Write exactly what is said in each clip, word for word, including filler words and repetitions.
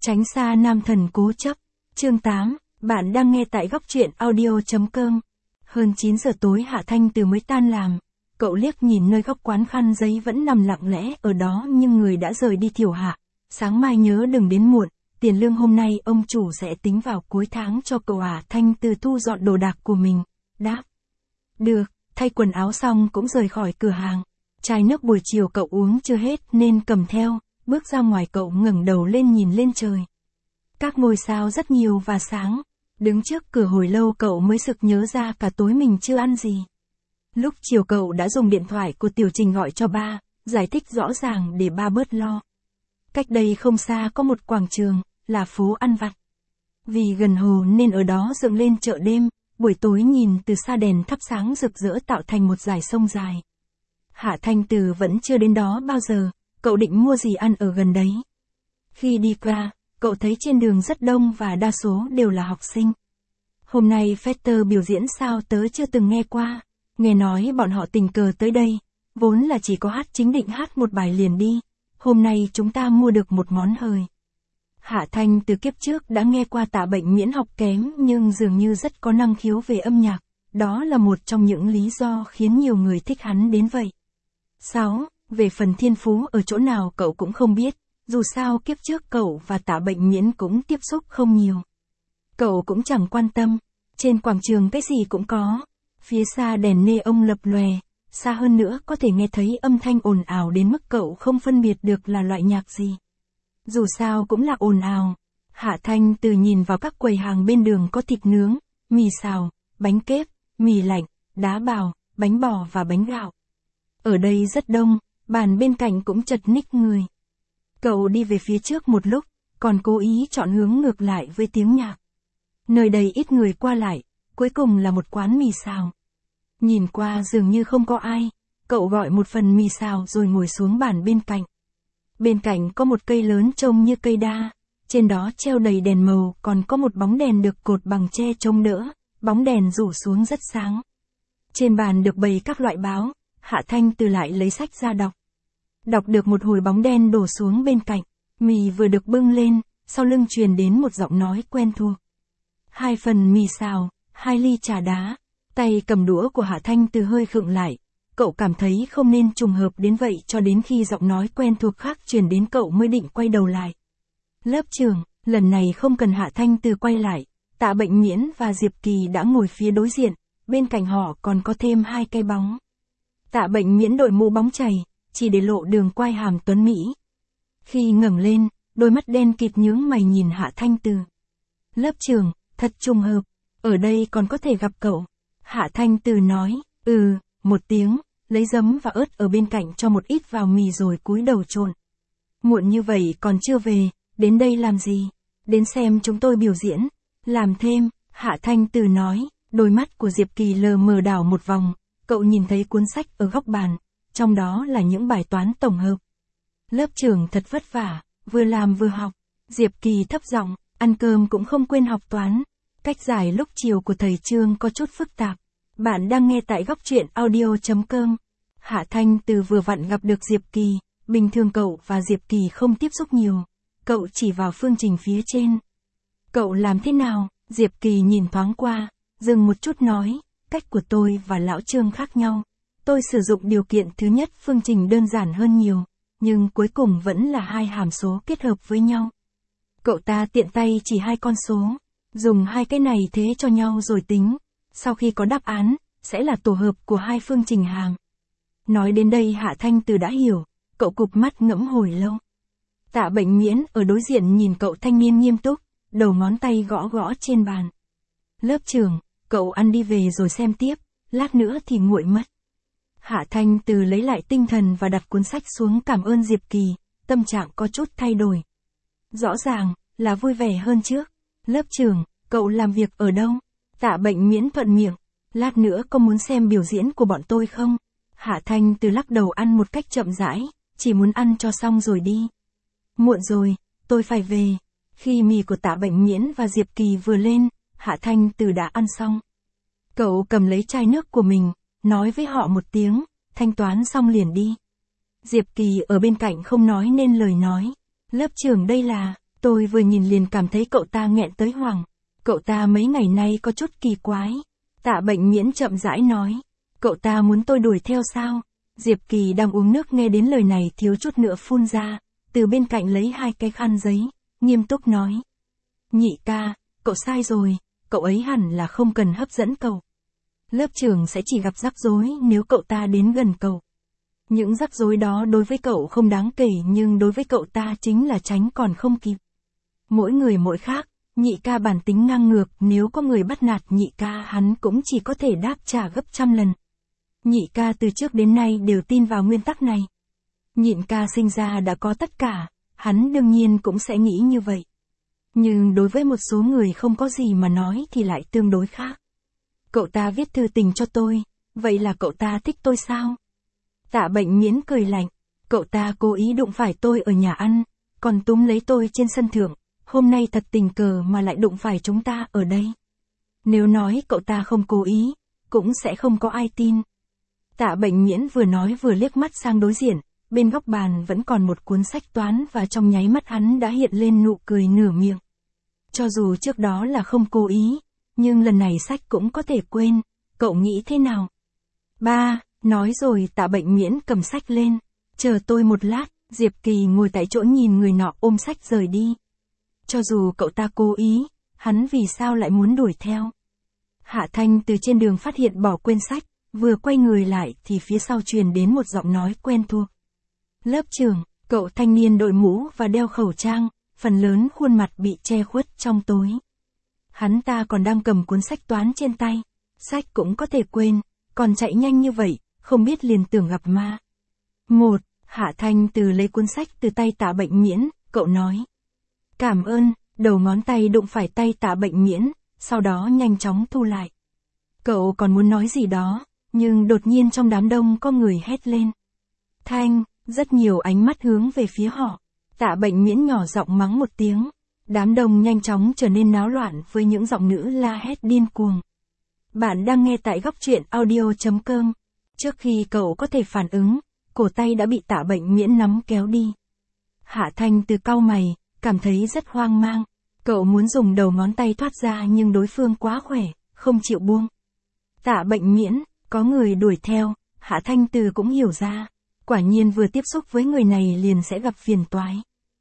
Tránh xa nam thần cố chấp. Chương tám, bạn đang nghe tại góc truyện audio chấm com. Hơn chín giờ tối Hạ Thanh Từ mới tan làm. Cậu liếc nhìn nơi góc quán khăn giấy vẫn nằm lặng lẽ ở đó nhưng người đã rời đi Thiểu Hạ. Sáng mai nhớ đừng đến muộn, tiền lương hôm nay ông chủ sẽ tính vào cuối tháng cho cậu. Hạ Thanh Từ thu dọn đồ đạc của mình. Đáp. Được, thay quần áo xong cũng rời khỏi cửa hàng. Chai nước buổi chiều cậu uống chưa hết nên cầm theo, bước ra ngoài cậu ngẩng đầu lên nhìn lên trời. Các ngôi sao rất nhiều và sáng. Đứng trước cửa hồi lâu cậu mới sực nhớ ra cả tối mình chưa ăn gì. Lúc chiều cậu đã dùng điện thoại của Tiểu Trình gọi cho ba, giải thích rõ ràng để ba bớt lo. Cách đây không xa có một quảng trường, là phố ăn vặt. Vì gần hồ nên ở đó dựng lên chợ đêm, buổi tối nhìn từ xa đèn thắp sáng rực rỡ tạo thành một dải sông dài. Hạ Thanh Từ vẫn chưa đến đó bao giờ, cậu định mua gì ăn ở gần đấy. Khi đi qua, cậu thấy trên đường rất đông và đa số đều là học sinh. Hôm nay Fetter biểu diễn sao tớ chưa từng nghe qua, nghe nói bọn họ tình cờ tới đây, vốn là chỉ có hát chính định hát một bài liền đi, hôm nay chúng ta mua được một món hời. Hạ Thanh từ kiếp trước đã nghe qua Tạ Bệnh Miễn học kém nhưng dường như rất có năng khiếu về âm nhạc, đó là một trong những lý do khiến nhiều người thích hắn đến vậy. sáu. Về phần thiên phú ở chỗ nào cậu cũng không biết, dù sao kiếp trước cậu và Tạ Bệnh Miễn cũng tiếp xúc không nhiều. Cậu cũng chẳng quan tâm, trên quảng trường cái gì cũng có, phía xa đèn neon lập lòe, xa hơn nữa có thể nghe thấy âm thanh ồn ào đến mức cậu không phân biệt được là loại nhạc gì. Dù sao cũng là ồn ào. Hạ Thanh Từ nhìn vào các quầy hàng bên đường có thịt nướng, mì xào, bánh kếp, mì lạnh, đá bào, bánh bò và bánh gạo. Ở đây rất đông, bàn bên cạnh cũng chật ních người. Cậu đi về phía trước một lúc, còn cố ý chọn hướng ngược lại với tiếng nhạc. Nơi đây ít người qua lại, cuối cùng là một quán mì xào. Nhìn qua dường như không có ai, cậu gọi một phần mì xào rồi ngồi xuống bàn bên cạnh. Bên cạnh có một cây lớn trông như cây đa, trên đó treo đầy đèn màu, còn có một bóng đèn được cột bằng tre chống đỡ, bóng đèn rủ xuống rất sáng. Trên bàn được bày các loại báo, Hạ Thanh Từ lại lấy sách ra đọc. Đọc được một hồi bóng đen đổ xuống bên cạnh, mì vừa được bưng lên, sau lưng truyền đến một giọng nói quen thuộc. Hai phần mì xào, hai ly trà đá. Tay cầm đũa của Hạ Thanh Từ hơi khựng lại, cậu cảm thấy không nên trùng hợp đến vậy cho đến khi giọng nói quen thuộc khác truyền đến cậu mới định quay đầu lại. Lớp trưởng, lần này không cần Hạ Thanh Từ quay lại, Tạ Bệnh Miễn và Diệp Kỳ đã ngồi phía đối diện, bên cạnh họ còn có thêm hai cái bóng. Tạ Bệnh Miễn đội mũ bóng chày, chỉ để lộ đường quai hàm tuấn mỹ. Khi ngẩng lên, đôi mắt đen kịt nhướng mày nhìn Hạ Thanh Từ. Lớp trưởng, thật trùng hợp, ở đây còn có thể gặp cậu. Hạ Thanh Từ nói, ừ, một tiếng, lấy giấm và ớt ở bên cạnh cho một ít vào mì rồi cúi đầu trộn. Muộn như vậy còn chưa về, đến đây làm gì? Đến xem chúng tôi biểu diễn. Làm thêm, Hạ Thanh Từ nói, đôi mắt của Diệp Kỳ lờ mờ đảo một vòng, cậu nhìn thấy cuốn sách ở góc bàn, trong đó là những bài toán tổng hợp. Lớp trưởng thật vất vả, vừa làm vừa học. Diệp Kỳ thấp giọng, ăn cơm cũng không quên học toán. Cách giải lúc chiều của thầy Trương có chút phức tạp. Bạn đang nghe tại góc truyện audio chấm com. Hạ Thanh Từ vừa vặn gặp được Diệp Kỳ, bình thường cậu và Diệp Kỳ không tiếp xúc nhiều. Cậu chỉ vào phương trình phía trên. Cậu làm thế nào? Diệp Kỳ nhìn thoáng qua, dừng một chút nói, cách của tôi và lão Trương khác nhau. Tôi sử dụng điều kiện thứ nhất phương trình đơn giản hơn nhiều, nhưng cuối cùng vẫn là hai hàm số kết hợp với nhau. Cậu ta tiện tay chỉ hai con số, dùng hai cái này thế cho nhau rồi tính. Sau khi có đáp án, sẽ là tổ hợp của hai phương trình hàm. Nói đến đây Hạ Thanh Từ đã hiểu, cậu cụp mắt ngẫm hồi lâu. Tạ Bệnh Miễn ở đối diện nhìn cậu thanh niên nghiêm túc, đầu ngón tay gõ gõ trên bàn. Lớp trưởng, cậu ăn đi về rồi xem tiếp, lát nữa thì nguội mất. Hạ Thanh Từ lấy lại tinh thần và đặt cuốn sách xuống cảm ơn Diệp Kỳ, tâm trạng có chút thay đổi. Rõ ràng, là vui vẻ hơn trước. Lớp trưởng, cậu làm việc ở đâu? Tạ Bệnh Miễn thuận miệng, lát nữa có muốn xem biểu diễn của bọn tôi không? Hạ Thanh Từ lắc đầu ăn một cách chậm rãi, chỉ muốn ăn cho xong rồi đi. Muộn rồi, tôi phải về. Khi mì của Tạ Bệnh Miễn và Diệp Kỳ vừa lên, Hạ Thanh Từ đã ăn xong. Cậu cầm lấy chai nước của mình, nói với họ một tiếng, thanh toán xong liền đi. Diệp Kỳ ở bên cạnh không nói nên lời nói. Lớp trưởng đây là, Tôi vừa nhìn liền cảm thấy cậu ta nghẹn tới hoảng. Cậu ta mấy ngày nay có chút kỳ quái. Tạ Bệnh Miễn chậm rãi nói. Cậu ta muốn tôi đuổi theo sao? Diệp Kỳ đang uống nước nghe đến lời này thiếu chút nữa phun ra, từ bên cạnh lấy hai cái khăn giấy, nghiêm túc nói. Nhị ca, cậu sai rồi, cậu ấy hẳn là không cần hấp dẫn cậu. Lớp trưởng sẽ chỉ gặp rắc rối nếu cậu ta đến gần cậu. Những rắc rối đó đối với cậu không đáng kể nhưng đối với cậu ta chính là tránh còn không kịp. Mỗi người mỗi khác, nhị ca bản tính ngang ngược, nếu có người bắt nạt nhị ca hắn cũng chỉ có thể đáp trả gấp trăm lần. Nhị ca từ trước đến nay đều tin vào nguyên tắc này. Nhịn ca sinh ra đã có tất cả, hắn đương nhiên cũng sẽ nghĩ như vậy. Nhưng đối với một số người không có gì mà nói thì lại tương đối khác. Cậu ta viết thư tình cho tôi, vậy là cậu ta thích tôi sao? Tạ Bệnh Miễn cười lạnh, cậu ta cố ý đụng phải tôi ở nhà ăn, còn túm lấy tôi trên sân thượng, hôm nay thật tình cờ mà lại đụng phải chúng ta ở đây. Nếu nói cậu ta không cố ý, cũng sẽ không có ai tin. Tạ Bệnh Miễn vừa nói vừa liếc mắt sang đối diện, bên góc bàn vẫn còn một cuốn sách toán và trong nháy mắt hắn đã hiện lên nụ cười nửa miệng. Cho dù trước đó là không cố ý, nhưng lần này sách cũng có thể quên, cậu nghĩ thế nào? Ba, nói rồi Tạ Bệnh Miễn cầm sách lên, chờ tôi một lát, Diệp Kỳ ngồi tại chỗ nhìn người nọ ôm sách rời đi. Cho dù cậu ta cố ý, hắn vì sao lại muốn đuổi theo? Hạ Thanh từ trên đường phát hiện bỏ quên sách, vừa quay người lại thì phía sau truyền đến một giọng nói quen thuộc. Lớp trưởng, cậu thanh niên đội mũ và đeo khẩu trang, phần lớn khuôn mặt bị che khuất trong tối. Hắn ta còn đang cầm cuốn sách toán trên tay, sách cũng có thể quên, còn chạy nhanh như vậy, không biết liền tưởng gặp ma. Một, Hạ Thanh từ lấy cuốn sách từ tay Tạ Bệnh Miễn, cậu nói. Cảm ơn, đầu ngón tay đụng phải tay Tạ Bệnh Miễn, sau đó nhanh chóng thu lại. Cậu còn muốn nói gì đó, nhưng đột nhiên trong đám đông có người hét lên. Thanh, rất nhiều ánh mắt hướng về phía họ. Tạ Bệnh Miễn nhỏ giọng mắng một tiếng. Đám đông nhanh chóng trở nên náo loạn với những giọng nữ la hét điên cuồng. Bạn đang nghe tại góc truyện audio chấm com. Trước khi cậu có thể phản ứng, cổ tay đã bị Tạ Bệnh Miễn nắm kéo đi. Hạ Thanh từ cau mày, cảm thấy rất hoang mang. Cậu muốn dùng đầu ngón tay thoát ra nhưng đối phương quá khỏe, không chịu buông. Tạ Bệnh Miễn, có người đuổi theo, Hạ Thanh từ cũng hiểu ra. Quả nhiên vừa tiếp xúc với người này liền sẽ gặp phiền toái.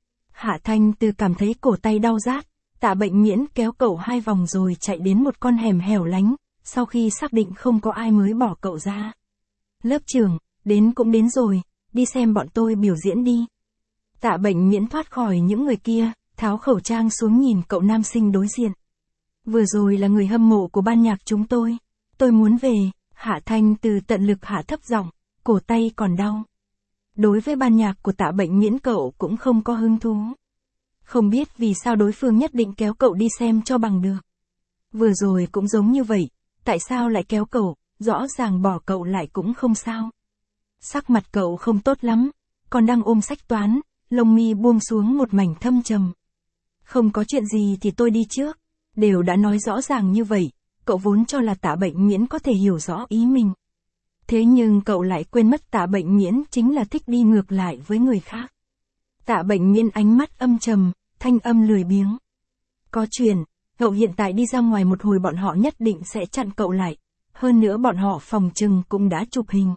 Hạ Thanh từ cảm thấy cổ tay đau rát, Tạ Bệnh Miễn kéo cậu hai vòng rồi chạy đến một con hẻm hẻo lánh, sau khi xác định không có ai mới bỏ cậu ra. Lớp trưởng, đến cũng đến rồi, đi xem bọn tôi biểu diễn đi. Tạ Bệnh Miễn thoát khỏi những người kia, tháo khẩu trang xuống nhìn cậu nam sinh đối diện. Vừa rồi là người hâm mộ của ban nhạc chúng tôi, tôi muốn về. Hạ Thanh từ tận lực hạ thấp giọng, cổ tay còn đau. Đối với ban nhạc của Tạ Bệnh Miễn cậu cũng không có hứng thú. Không biết vì sao đối phương nhất định kéo cậu đi xem cho bằng được. Vừa rồi cũng giống như vậy, tại sao lại kéo cậu, rõ ràng bỏ cậu lại cũng không sao. Sắc mặt cậu không tốt lắm, còn đang ôm sách toán, lông mi buông xuống một mảnh thâm trầm. Không có chuyện gì thì tôi đi trước, đều đã nói rõ ràng như vậy, cậu vốn cho là Tạ Bệnh Miễn có thể hiểu rõ ý mình. Thế nhưng cậu lại quên mất Tạ Bệnh Miễn chính là thích đi ngược lại với người khác. Tạ Bệnh Miễn ánh mắt âm trầm, thanh âm lười biếng. Có chuyện, cậu hiện tại đi ra ngoài một hồi bọn họ nhất định sẽ chặn cậu lại. Hơn nữa bọn họ phòng trừng cũng đã chụp hình.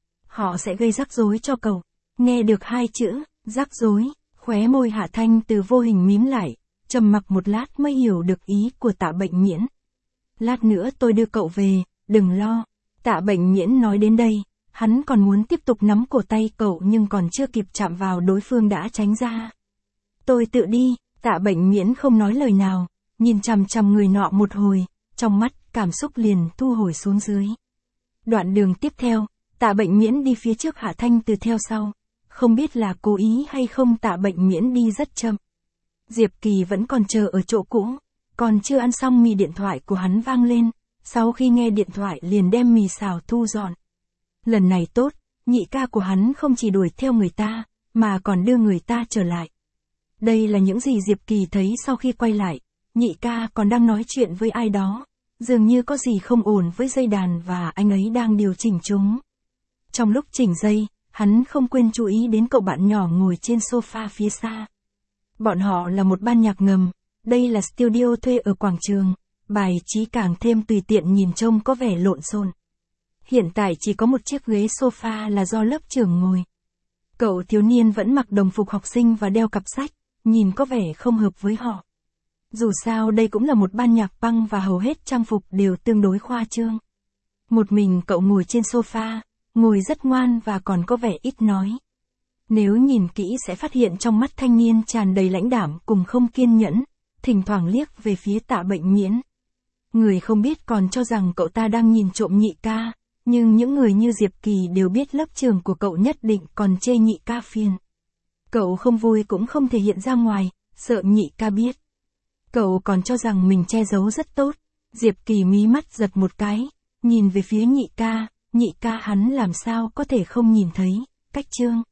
Họ sẽ gây rắc rối cho cậu. Nghe được hai chữ, rắc rối, khóe môi Hạ Thanh từ vô hình mím lại, trầm mặc một lát mới hiểu được ý của Tạ Bệnh Miễn. Lát nữa tôi đưa cậu về, đừng lo. Tạ Bệnh Miễn nói đến đây, hắn còn muốn tiếp tục nắm cổ tay cậu nhưng còn chưa kịp chạm vào đối phương đã tránh ra. Tôi tự đi, Tạ Bệnh Miễn không nói lời nào, nhìn chằm chằm người nọ một hồi, trong mắt cảm xúc liền thu hồi xuống dưới. Đoạn đường tiếp theo, Tạ Bệnh Miễn đi phía trước, Hạ Thanh từ theo sau. Không biết là cố ý hay không, Tạ Bệnh Miễn đi rất chậm. Diệp Kỳ vẫn còn chờ ở chỗ cũ, còn chưa ăn xong mì điện thoại của hắn vang lên. Sau khi nghe điện thoại liền đem mì xào thu dọn. Lần này tốt, nhị ca của hắn không chỉ đuổi theo người ta, mà còn đưa người ta trở lại. Đây là những gì Diệp Kỳ thấy sau khi quay lại. Nhị ca còn đang nói chuyện với ai đó, dường như có gì không ổn với dây đàn và anh ấy đang điều chỉnh chúng. Trong lúc chỉnh dây, hắn không quên chú ý đến cậu bạn nhỏ ngồi trên sofa phía xa. Bọn họ là một ban nhạc ngầm, đây là studio thuê ở quảng trường, bài trí càng thêm tùy tiện nhìn trông có vẻ lộn xộn. Hiện tại chỉ có một chiếc ghế sofa là do lớp trưởng ngồi. Cậu thiếu niên vẫn mặc đồng phục học sinh và đeo cặp sách, nhìn có vẻ không hợp với họ. Dù sao đây cũng là một ban nhạc punk và hầu hết trang phục đều tương đối khoa trương. Một mình cậu ngồi trên sofa, ngồi rất ngoan và còn có vẻ ít nói. Nếu nhìn kỹ sẽ phát hiện trong mắt thanh niên tràn đầy lãnh đạm cùng không kiên nhẫn, thỉnh thoảng liếc về phía Tạ Bệnh Miễn. Người không biết còn cho rằng cậu ta đang nhìn trộm nhị ca, nhưng những người như Diệp Kỳ đều biết lớp trưởng của cậu nhất định còn chê nhị ca phiền. Cậu không vui cũng không thể hiện ra ngoài, sợ nhị ca biết. Cậu còn cho rằng mình che giấu rất tốt. Diệp Kỳ mí mắt giật một cái, nhìn về phía nhị ca, nhị ca hắn làm sao có thể không nhìn thấy, Cách Trương.